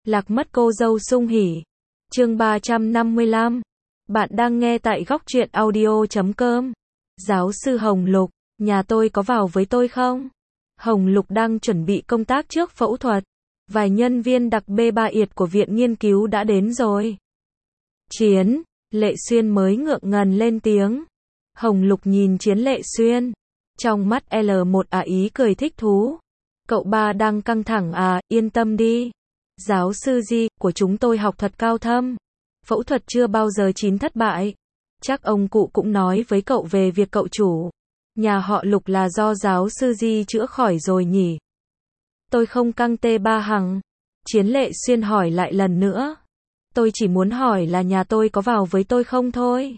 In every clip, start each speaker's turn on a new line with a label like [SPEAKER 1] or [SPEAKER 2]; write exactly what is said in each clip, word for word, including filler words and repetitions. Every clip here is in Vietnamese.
[SPEAKER 1] Lạc mất cô dâu sung hỉ. Chương ba trăm năm mươi lăm. Bạn đang nghe tại góc truyện audio chấm com. Giáo sư Hồng Lục, nhà tôi có vào với tôi không? Hồng Lục đang chuẩn bị công tác trước phẫu thuật. Vài nhân viên đặc B ba yệt của viện nghiên cứu đã đến rồi. Chiến, Lệ Xuyên mới ngượng ngần lên tiếng. Hồng Lục nhìn Chiến Lệ Xuyên. Trong mắt L một à ý cười thích thú. Cậu ba đang căng thẳng à, yên tâm đi. Giáo sư Di, của chúng tôi học thật cao thâm. Phẫu thuật chưa bao giờ chín thất bại. Chắc ông cụ cũng nói với cậu về việc cậu chủ nhà họ Lục là do giáo sư Di chữa khỏi rồi nhỉ? Tôi không căng tê ba hằng. Chiến Lệ Xuyên hỏi lại lần nữa. Tôi chỉ muốn hỏi là nhà tôi có vào với tôi không thôi.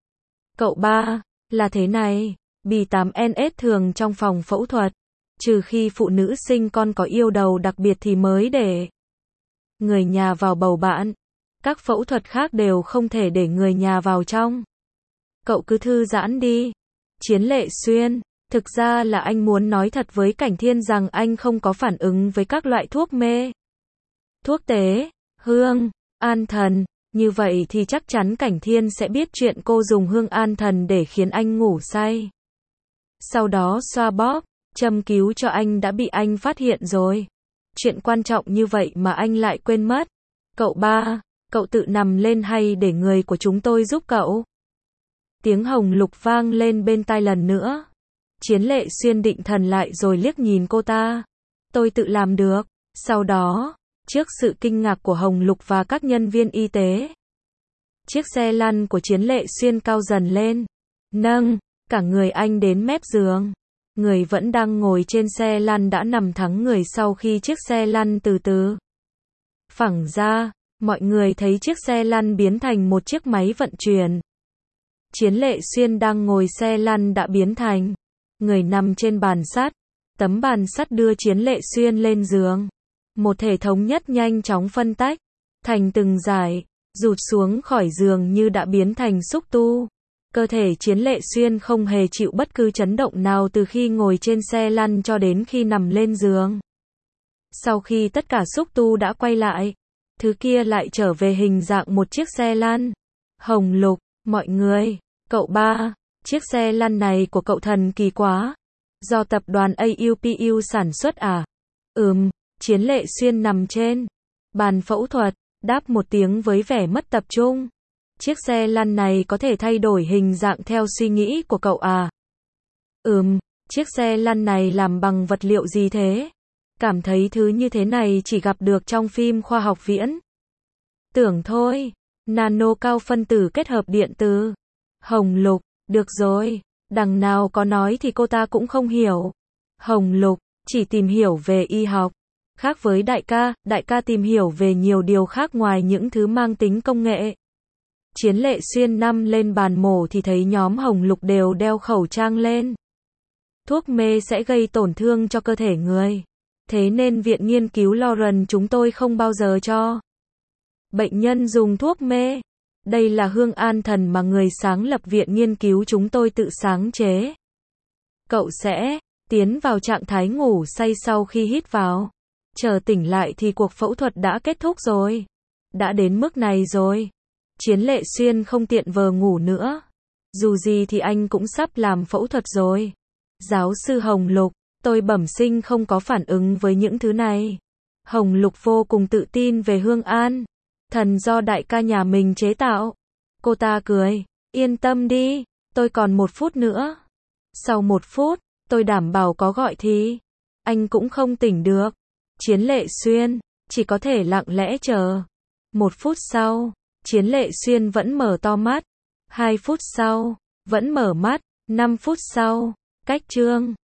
[SPEAKER 1] Cậu ba, là thế này, bì tám N S thường trong phòng phẫu thuật. Trừ khi phụ nữ sinh con có yêu đầu đặc biệt thì mới để người nhà vào bầu bạn. Các phẫu thuật khác đều không thể để người nhà vào trong. Cậu cứ thư giãn đi. Chiến Lệ Xuyên, thực ra là anh muốn nói thật với Cảnh Thiên rằng anh không có phản ứng với các loại thuốc mê. Thuốc tế, hương, an thần, như vậy thì chắc chắn Cảnh Thiên sẽ biết chuyện cô dùng hương an thần để khiến anh ngủ say. Sau đó xoa bóp, châm cứu cho anh đã bị anh phát hiện rồi. Chuyện quan trọng như vậy mà anh lại quên mất. Cậu ba, cậu tự nằm lên hay để người của chúng tôi giúp cậu? Tiếng Hồng Lục vang lên bên tai lần nữa. Chiến Lệ Xuyên định thần lại rồi liếc nhìn cô ta. Tôi tự làm được. Sau đó, trước sự kinh ngạc của Hồng Lục và các nhân viên y tế, chiếc xe lăn của Chiến Lệ Xuyên cao dần lên. Nâng, cả người anh đến mép giường. Người vẫn đang ngồi trên xe lăn đã nằm thắng người sau khi chiếc xe lăn từ từ phẳng ra. Mọi người thấy chiếc xe lăn biến thành một chiếc máy vận chuyển. Chiến Lệ Xuyên đang ngồi xe lăn đã biến thành người nằm trên bàn sắt. Tấm bàn sắt đưa Chiến Lệ Xuyên lên giường. Một thể thống nhất nhanh chóng phân tách thành từng dải, rụt xuống khỏi giường như đã biến thành xúc tu. Cơ thể Chiến Lệ Xuyên không hề chịu bất cứ chấn động nào từ khi ngồi trên xe lăn cho đến khi nằm lên giường. Sau khi tất cả xúc tu đã quay lại, thứ kia lại trở về hình dạng một chiếc xe lăn. Hồng Lục, mọi người, cậu ba, chiếc xe lăn này của cậu thần kỳ quá. Do tập đoàn a u pê u sản xuất à? Ừm, Chiến Lệ Xuyên nằm trên bàn phẫu thuật, đáp một tiếng với vẻ mất tập trung. Chiếc xe lăn này có thể thay đổi hình dạng theo suy nghĩ của cậu à? Ừm, chiếc xe lăn này làm bằng vật liệu gì thế? Cảm thấy thứ như thế này chỉ gặp được trong phim khoa học viễn tưởng thôi. Nano cao phân tử kết hợp điện từ. Hồng Lục, được rồi, đằng nào có nói thì cô ta cũng không hiểu. Hồng Lục, chỉ tìm hiểu về y học. Khác với đại ca, đại ca tìm hiểu về nhiều điều khác ngoài những thứ mang tính công nghệ. Chiến Lệ Xuyên nằm lên bàn mổ thì thấy nhóm Hồng Lục đều đeo khẩu trang lên. Thuốc mê sẽ gây tổn thương cho cơ thể người. Thế nên viện nghiên cứu Lauren chúng tôi không bao giờ cho bệnh nhân dùng thuốc mê. Đây là hương an thần mà người sáng lập viện nghiên cứu chúng tôi tự sáng chế. Cậu sẽ tiến vào trạng thái ngủ say sau khi hít vào. Chờ tỉnh lại thì cuộc phẫu thuật đã kết thúc rồi. Đã đến mức này rồi. Chiến Lệ Xuyên không tiện vờ ngủ nữa. Dù gì thì anh cũng sắp làm phẫu thuật rồi. Giáo sư Hồng Lục, tôi bẩm sinh không có phản ứng với những thứ này. Hồng Lục vô cùng tự tin về hương an thần do đại ca nhà mình chế tạo. Cô ta cười. Yên tâm đi, tôi còn một phút nữa. Sau một phút, tôi đảm bảo có gọi thì anh cũng không tỉnh được. Chiến Lệ Xuyên chỉ có thể lặng lẽ chờ. Một phút sau, Chiến Lệ Xuyên vẫn mở to mắt. Hai phút sau, vẫn mở mắt. Năm phút sau, cách chương